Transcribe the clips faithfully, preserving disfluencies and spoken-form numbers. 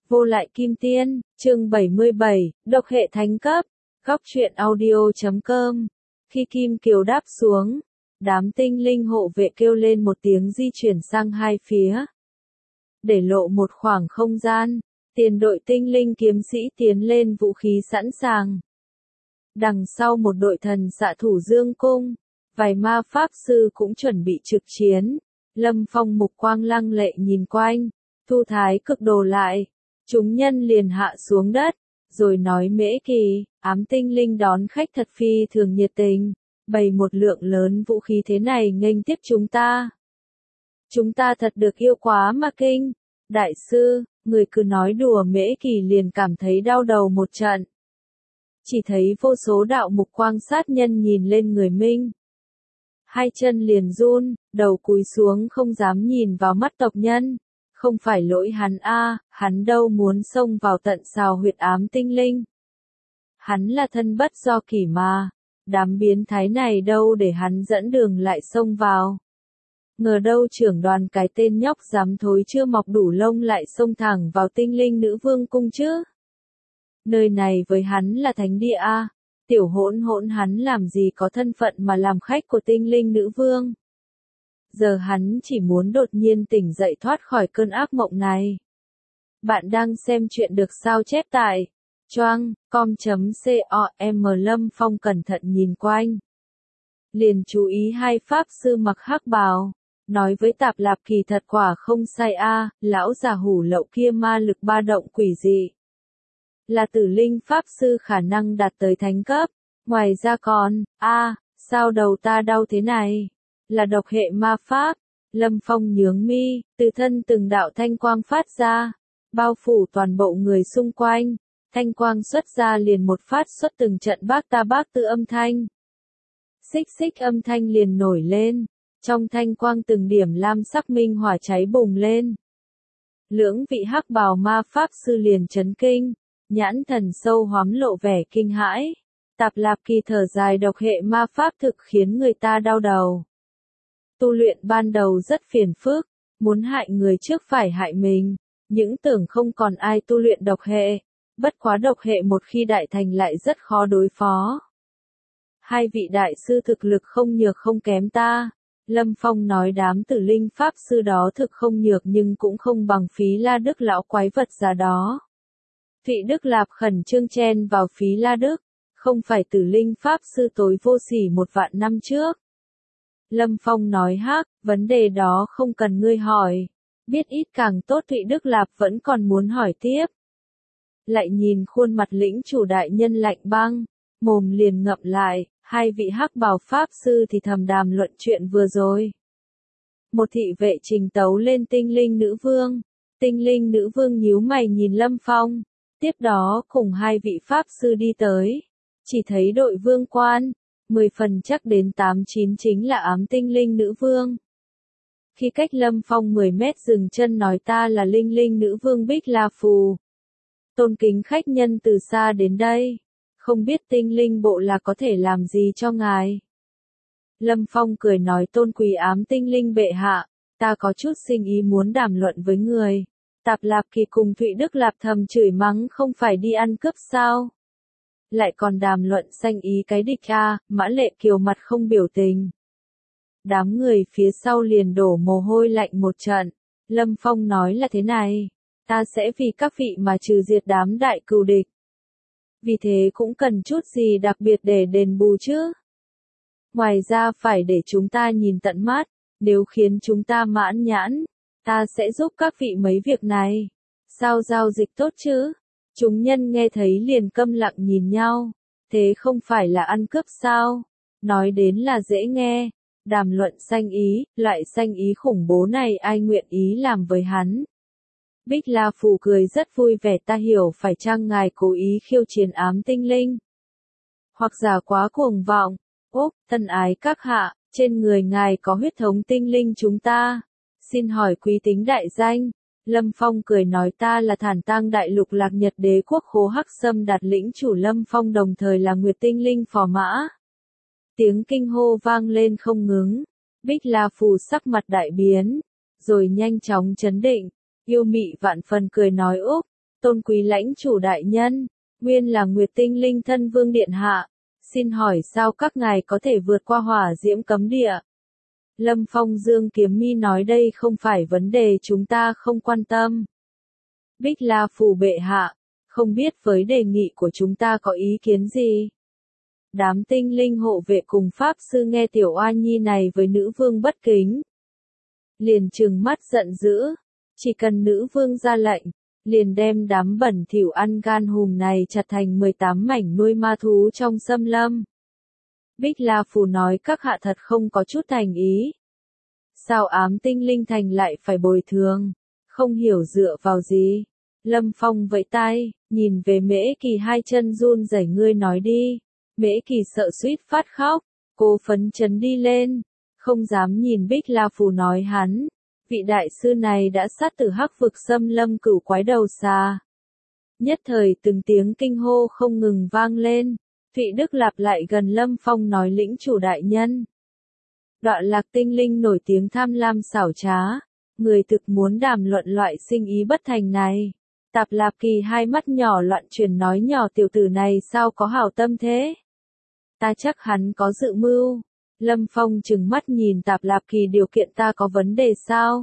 Vô lại kim tiên, chương bảy mươi bảy, độc hệ thánh cấp, góc truyện audio chấm com. Khi Kim Kiều đáp xuống, đám tinh linh hộ vệ kêu lên một tiếng di chuyển sang hai phía. Để lộ một khoảng không gian, tiền đội tinh linh kiếm sĩ tiến lên vũ khí sẵn sàng. Đằng sau một đội thần xạ thủ dương cung, vài ma pháp sư cũng chuẩn bị trực chiến. Lâm Phong mục quang lăng lệ nhìn quanh, thu thái cực đồ lại. Chúng nhân liền hạ xuống đất, rồi nói Mễ Kỳ, ám tinh linh đón khách thật phi thường nhiệt tình, bày một lượng lớn vũ khí thế này nghênh tiếp chúng ta. Chúng ta thật được yêu quá mà kinh. Đại sư, người cứ nói đùa Mễ Kỳ liền cảm thấy đau đầu một trận. Chỉ thấy vô số đạo mục quang sát nhân nhìn lên người Minh. Hai chân liền run, đầu cúi xuống không dám nhìn vào mắt tộc nhân. Không phải lỗi hắn a, hắn đâu muốn xông vào tận xào huyệt ám tinh linh. Hắn là thân bất do kỷ mà, đám biến thái này đâu để hắn dẫn đường lại xông vào. Ngờ đâu trưởng đoàn cái tên nhóc dám thối chưa mọc đủ lông lại xông thẳng vào tinh linh nữ vương cung chứ. Nơi này với hắn là thánh địa a, tiểu hỗn hỗn hắn làm gì có thân phận mà làm khách của tinh linh nữ vương. Giờ hắn chỉ muốn đột nhiên tỉnh dậy thoát khỏi cơn ác mộng này. Bạn đang xem chuyện được sao chép tại choang com.com. Lâm Phong cẩn thận nhìn quanh. Liền chú ý hai pháp sư mặc hắc bào. Nói với Tạp Lạp Kỳ thật quả không sai a, lão già hủ lậu kia ma lực ba động quỷ dị. Là tử linh pháp sư khả năng đạt tới thánh cấp. Ngoài ra còn, a, sao đầu ta đau thế này? Là độc hệ ma pháp. Lâm Phong nhướng mi, từ thân từng đạo thanh quang phát ra, bao phủ toàn bộ người xung quanh. Thanh quang xuất ra liền một phát xuất từng trận bác ta bác tư âm thanh. Xích xích âm thanh liền nổi lên, trong thanh quang từng điểm lam sắc minh hỏa cháy bùng lên. Lưỡng vị hắc bào ma pháp sư liền chấn kinh, nhãn thần sâu hoắm lộ vẻ kinh hãi. Tạp Lạp Kỳ thở dài, độc hệ ma pháp thực khiến người ta đau đầu. Tu luyện ban đầu rất phiền phức, muốn hại người trước phải hại mình, những tưởng không còn ai tu luyện độc hệ, bất quá độc hệ một khi đại thành lại rất khó đối phó. Hai vị đại sư thực lực không nhược không kém ta, Lâm Phong nói đám tử linh pháp sư đó thực không nhược nhưng cũng không bằng Phí La Đức lão quái vật già đó. Thụy Đức Lạp khẩn trương chen vào Phí La Đức, không phải tử linh pháp sư tối vô sỉ một vạn năm trước. Lâm Phong nói hắc, vấn đề đó không cần ngươi hỏi. Biết ít càng tốt. Thụy Đức Lạp vẫn còn muốn hỏi tiếp. Lại nhìn khuôn mặt lĩnh chủ đại nhân lạnh băng, mồm liền ngậm lại, hai vị hắc bào pháp sư thì thầm đàm luận chuyện vừa rồi. Một thị vệ trình tấu lên tinh linh nữ vương. Tinh linh nữ vương nhíu mày nhìn Lâm Phong, tiếp đó cùng hai vị pháp sư đi tới. Chỉ thấy đội vương quan. Mười phần chắc đến tám chín chính là ám tinh linh nữ vương. Khi cách Lâm Phong mười mét dừng chân nói ta là linh linh nữ vương Bích La Phù. Tôn kính khách nhân từ xa đến đây. Không biết tinh linh bộ là có thể làm gì cho ngài. Lâm Phong cười nói tôn quý ám tinh linh bệ hạ, ta có chút sinh ý muốn đàm luận với người. Tạp Lạp Kỳ cùng Thụy Đức Lạp thầm chửi mắng không phải đi ăn cướp sao. Lại còn đàm luận sanh ý cái địch a, Mã Lệ Kiều mặt không biểu tình. Đám người phía sau liền đổ mồ hôi lạnh một trận. Lâm Phong nói là thế này, ta sẽ vì các vị mà trừ diệt đám đại cừu địch. Vì thế cũng cần chút gì đặc biệt để đền bù chứ. Ngoài ra phải để chúng ta nhìn tận mắt, nếu khiến chúng ta mãn nhãn, ta sẽ giúp các vị mấy việc này. Sao giao dịch tốt chứ? Chúng nhân nghe thấy liền câm lặng nhìn nhau, thế không phải là ăn cướp sao? Nói đến là dễ nghe, đàm luận sanh ý, loại sanh ý khủng bố này ai nguyện ý làm với hắn. Bích La Phù cười rất vui vẻ, ta hiểu phải chăng ngài cố ý khiêu chiến ám tinh linh? Hoặc giả quá cuồng vọng, ốc, thân ái các hạ, trên người ngài có huyết thống tinh linh chúng ta. Xin hỏi quý tính đại danh. Lâm Phong cười nói ta là Thản Tang đại lục Lạc Nhật đế quốc Khố Hắc Sâm đạt lĩnh chủ Lâm Phong đồng thời là Nguyệt tinh linh phò mã. Tiếng kinh hô vang lên không ngừng. Bích La Phù sắc mặt đại biến, rồi nhanh chóng chấn định, yêu mị vạn phần cười nói úc, tôn quý lãnh chủ đại nhân, nguyên là Nguyệt Tinh Linh thân vương điện hạ, xin hỏi sao các ngài có thể vượt qua hỏa diễm cấm địa? Lâm Phong dương kiếm mi nói đây không phải vấn đề chúng ta không quan tâm. Bích La Phù bệ hạ, không biết với đề nghị của chúng ta có ý kiến gì? Đám tinh linh hộ vệ cùng pháp sư nghe tiểu oa nhi này với nữ vương bất kính, liền trừng mắt giận dữ, chỉ cần nữ vương ra lệnh, liền đem đám bẩn thỉu ăn gan hùm này chặt thành mười tám mảnh nuôi ma thú trong xâm lâm. Bích La Phù nói các hạ thật không có chút thành ý. Sao ám tinh linh thành lại phải bồi thường, không hiểu dựa vào gì? Lâm Phong vẫy tay, nhìn về Mễ Kỳ hai chân run rẩy ngươi nói đi. Mễ Kỳ sợ suýt phát khóc, cô phấn chấn đi lên, không dám nhìn Bích La Phù nói hắn. Vị đại sư này đã sát tử hắc vực xâm lâm cửu quái đầu xà. Nhất thời từng tiếng kinh hô không ngừng vang lên, Thụy Đức lặp lại gần Lâm Phong nói lĩnh chủ đại nhân. Đoạn lạc tinh linh nổi tiếng tham lam xảo trá, người thực muốn đàm luận loại sinh ý bất thành này. Tạp Lạp Kỳ hai mắt nhỏ loạn chuyển nói nhỏ tiểu tử này sao có hảo tâm thế? Ta chắc hắn có dự mưu. Lâm Phong trừng mắt nhìn Tạp Lạp Kỳ điều kiện ta có vấn đề sao?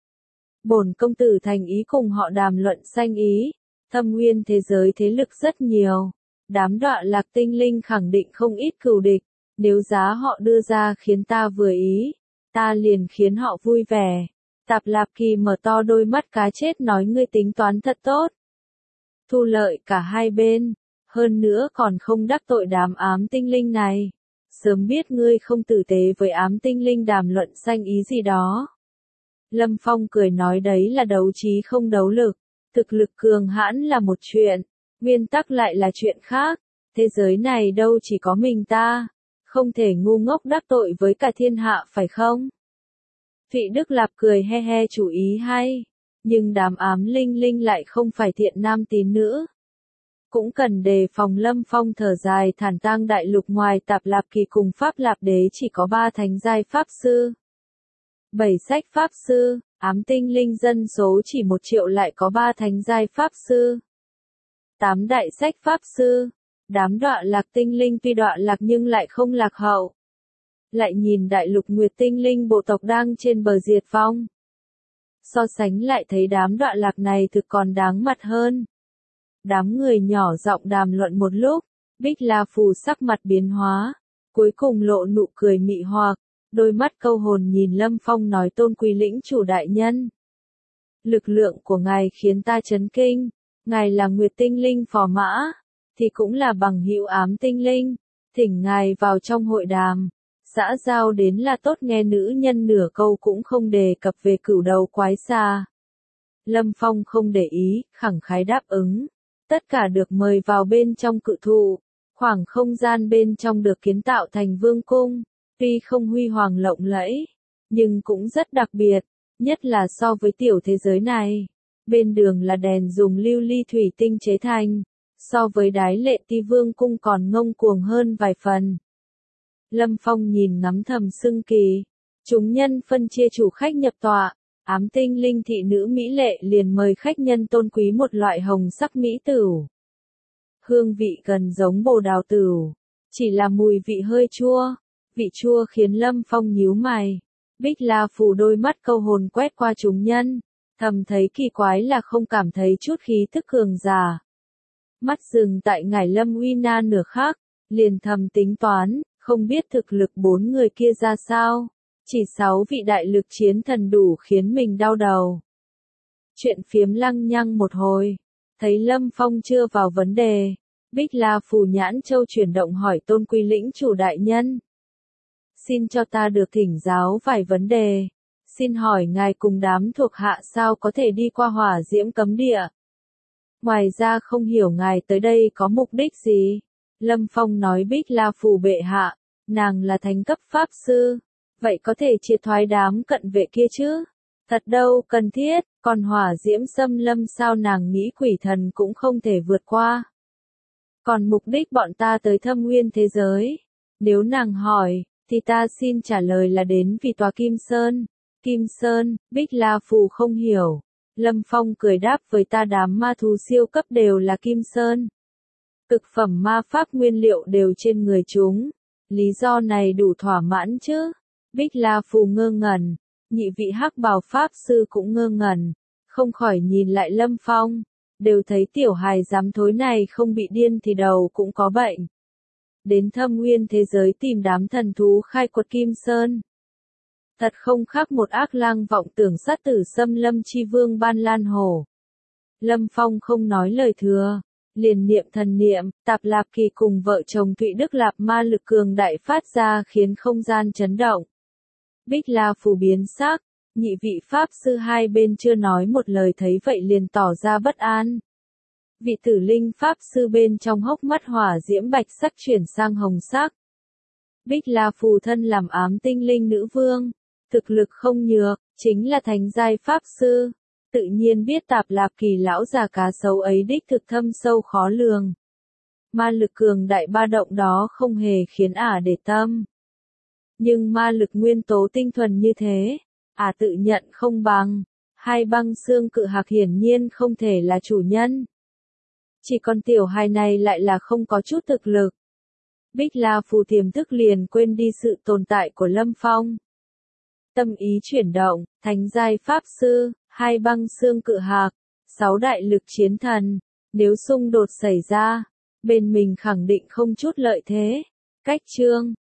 Bổn công tử thành ý cùng họ đàm luận sanh ý, thâm nguyên thế giới thế lực rất nhiều. Đám đọa lạc tinh linh khẳng định không ít cừu địch, nếu giá họ đưa ra khiến ta vừa ý, ta liền khiến họ vui vẻ. Tạp Lạp Kỳ mở to đôi mắt cá chết nói ngươi tính toán thật tốt. Thu lợi cả hai bên, hơn nữa còn không đắc tội đám ám tinh linh này. Sớm biết ngươi không tử tế với ám tinh linh đàm luận sanh ý gì đó. Lâm Phong cười nói đấy là đấu trí không đấu lực, thực lực cường hãn là một chuyện, nguyên tắc lại là chuyện khác, thế giới này đâu chỉ có mình ta, không thể ngu ngốc đắc tội với cả thiên hạ phải không? Thụy Đức Lạp cười he he chủ ý hay, nhưng đám ám linh linh lại không phải thiện nam tín nữ. Cũng cần đề phòng. Lâm Phong thở dài thản tang đại lục ngoài Tạp Lạp Kỳ cùng Pháp Lạp Đế chỉ có ba thánh giai pháp sư. Bảy sách pháp sư, ám tinh linh dân số chỉ một triệu lại có ba thánh giai pháp sư. Tám đại sách pháp sư, đám đọa lạc tinh linh tuy đọa lạc nhưng lại không lạc hậu. Lại nhìn đại lục Nguyệt tinh linh bộ tộc đang trên bờ diệt vong. So sánh lại thấy đám đọa lạc này thực còn đáng mặt hơn. Đám người nhỏ giọng đàm luận một lúc, Bích La Phù sắc mặt biến hóa, cuối cùng lộ nụ cười mị hoặc, đôi mắt câu hồn nhìn Lâm Phong nói tôn quý lĩnh chủ đại nhân. Lực lượng của ngài khiến ta chấn kinh, ngài là Nguyệt tinh linh phò mã, thì cũng là bằng hữu ám tinh linh, thỉnh ngài vào trong hội đàm, xã giao đến là tốt nghe nữ nhân nửa câu cũng không đề cập về cửu đầu quái xà. Lâm Phong không để ý, khẳng khái đáp ứng. Tất cả được mời vào bên trong cự thụ, khoảng không gian bên trong được kiến tạo thành vương cung, tuy không huy hoàng lộng lẫy, nhưng cũng rất đặc biệt, nhất là so với tiểu thế giới này. Bên đường là đèn dùng lưu ly thủy tinh chế thành, so với đái lệ ti vương cung còn ngông cuồng hơn vài phần. Lâm Phong nhìn ngắm thầm xưng kỳ, chúng nhân phân chia chủ khách nhập tọa. Ám tinh linh thị nữ mỹ lệ liền mời khách nhân tôn quý một loại hồng sắc mỹ tửu. Hương vị gần giống bồ đào tửu, chỉ là mùi vị hơi chua, vị chua khiến Lâm Phong nhíu mày. Bích La Phù đôi mắt câu hồn quét qua chúng nhân, thầm thấy kỳ quái là không cảm thấy chút khí thức cường giả. Mắt dừng tại ngải Lâm Uy Na nửa khắc, liền thầm tính toán, không biết thực lực bốn người kia ra sao. Chỉ sáu vị đại lực chiến thần đủ khiến mình đau đầu. Chuyện phiếm lăng nhăng một hồi, thấy Lâm Phong chưa vào vấn đề, Bích La Phù nhãn châu chuyển động hỏi tôn quý lĩnh chủ đại nhân. Xin cho ta được thỉnh giáo vài vấn đề, xin hỏi ngài cùng đám thuộc hạ sao có thể đi qua hỏa diễm cấm địa? Ngoài ra không hiểu ngài tới đây có mục đích gì? Lâm Phong nói Bích La Phù bệ hạ, nàng là thánh cấp pháp sư. Vậy có thể triệt thoái đám cận vệ kia chứ? Thật đâu cần thiết, còn hỏa diễm xâm lâm sao nàng nghĩ quỷ thần cũng không thể vượt qua. Còn mục đích bọn ta tới thâm nguyên thế giới, nếu nàng hỏi, thì ta xin trả lời là đến vì tòa Kim Sơn. Kim Sơn, Bích La Phù không hiểu, Lâm Phong cười đáp với ta đám ma thú siêu cấp đều là Kim Sơn. Cực phẩm ma pháp nguyên liệu đều trên người chúng. Lý do này đủ thỏa mãn chứ? Bích La Phù ngơ ngẩn, nhị vị hắc bào pháp sư cũng ngơ ngẩn, không khỏi nhìn lại Lâm Phong, đều thấy tiểu hài dám thối này không bị điên thì đầu cũng có bệnh. Đến thâm nguyên thế giới tìm đám thần thú khai quật Kim Sơn. Thật không khác một ác lang vọng tưởng sát tử xâm lâm chi vương Ban Lan Hổ. Lâm Phong không nói lời thừa, liền niệm thần niệm, Tạp Lạp Kỳ cùng vợ chồng Thụy Đức Lạp ma lực cường đại phát ra khiến không gian chấn động. Bích La Phù biến sắc, nhị vị pháp sư hai bên chưa nói một lời thấy vậy liền tỏ ra bất an. Vị tử linh pháp sư bên trong hốc mắt hỏa diễm bạch sắc chuyển sang hồng sắc. Bích La Phù thân làm ám tinh linh nữ vương, thực lực không nhược, chính là thánh giai pháp sư, tự nhiên biết Tạp Lạp Kỳ lão già cá sấu ấy đích thực thâm sâu khó lường. Ma lực cường đại ba động đó không hề khiến ả để tâm. Nhưng ma lực nguyên tố tinh thuần như thế, ả tự nhận không bằng, hai băng xương cự hạc hiển nhiên không thể là chủ nhân. Chỉ còn tiểu hài này lại là không có chút thực lực. Bích La Phù tiềm thức liền quên đi sự tồn tại của Lâm Phong. Tâm ý chuyển động, thánh giai pháp sư, hai băng xương cự hạc, sáu đại lực chiến thần, nếu xung đột xảy ra, bên mình khẳng định không chút lợi thế. Cách chương